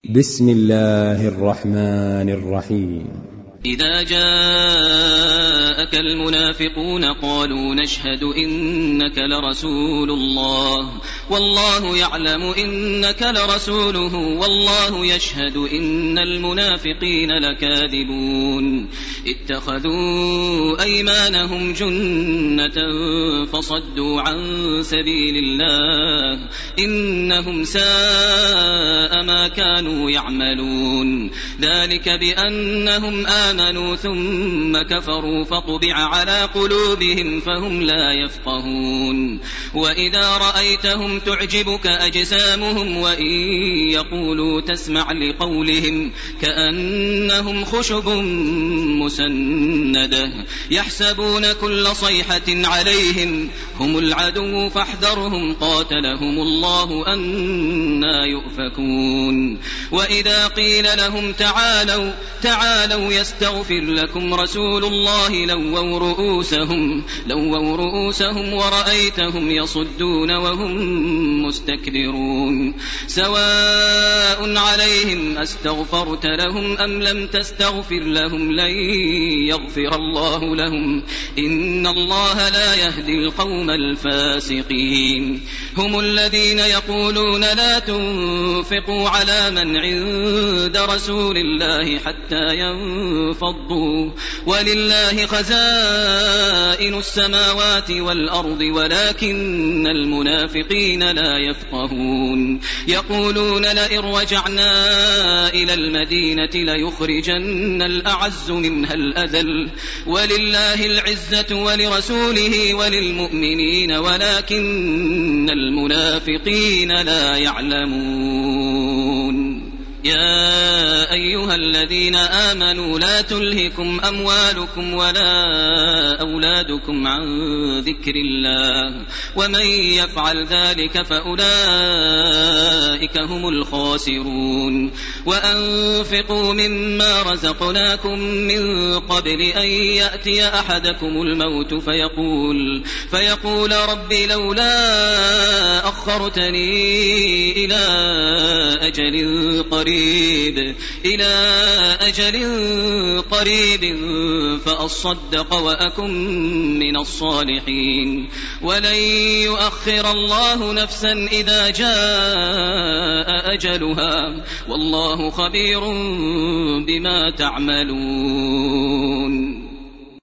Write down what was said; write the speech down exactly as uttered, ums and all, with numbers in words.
بسم الله الرحمن الرحيم. إذا جاءك المنافقون قالوا نشهد إنك لرسول الله والله يعلم إنك لرسوله والله يشهد إن المنافقين لكاذبون اتخذوا أيمانهم جنة فصدوا عن سبيل الله إنهم ساء ما كانوا يعملون ذلك بأنهم آمنوا ثم كفروا فطبع على قلوبهم فهم لا يفقهون وإذا رأيتهم تعجبك أجسامهم وإن يقولوا تسمع لقولهم كأنهم خشب مسندة يحسبون كل صيحة عليهم هم العدو فاحذرهم قاتلهم الله أنى يؤفكون وإذا قيل لهم تعالوا تعالوا يستغفر لكم رسول الله لووا رؤوسهم لووا رؤوسهم ورأيتهم يصدون وهم مستكبرون سواء عليهم أستغفرت لهم أم لم تستغفر لهم لن يغفر الله لهم إن الله لا يهدي القوم الفاسقين هم الذين يقولون لا تنفقوا على من عند رسول الله حتى ينفضوا ولله خزائن السماوات والأرض ولكن المنافقين لا يفقهون يقولون لئن رجعنا إلى المدينة ليخرجن الأعز منها الأذل ولله العزة ولرسوله وللمؤمنين ولكن المنافقين لا يعلمون يا أيها الذين آمنوا لا تلهكم أموالكم ولا أولادكم عن ذكر الله ومن يفعل ذلك فأولئك هم الخاسرون وأنفقوا مما رزقناكم من قبل أن يأتي أحدكم الموت فيقول, فيقول رب لولا أخرتني إلى أجل قريب إلى أجل قريب فأصدق وأكن من الصالحين ولن يؤخر الله نفسا إذا جاء أجلها والله خبير بما تعملون.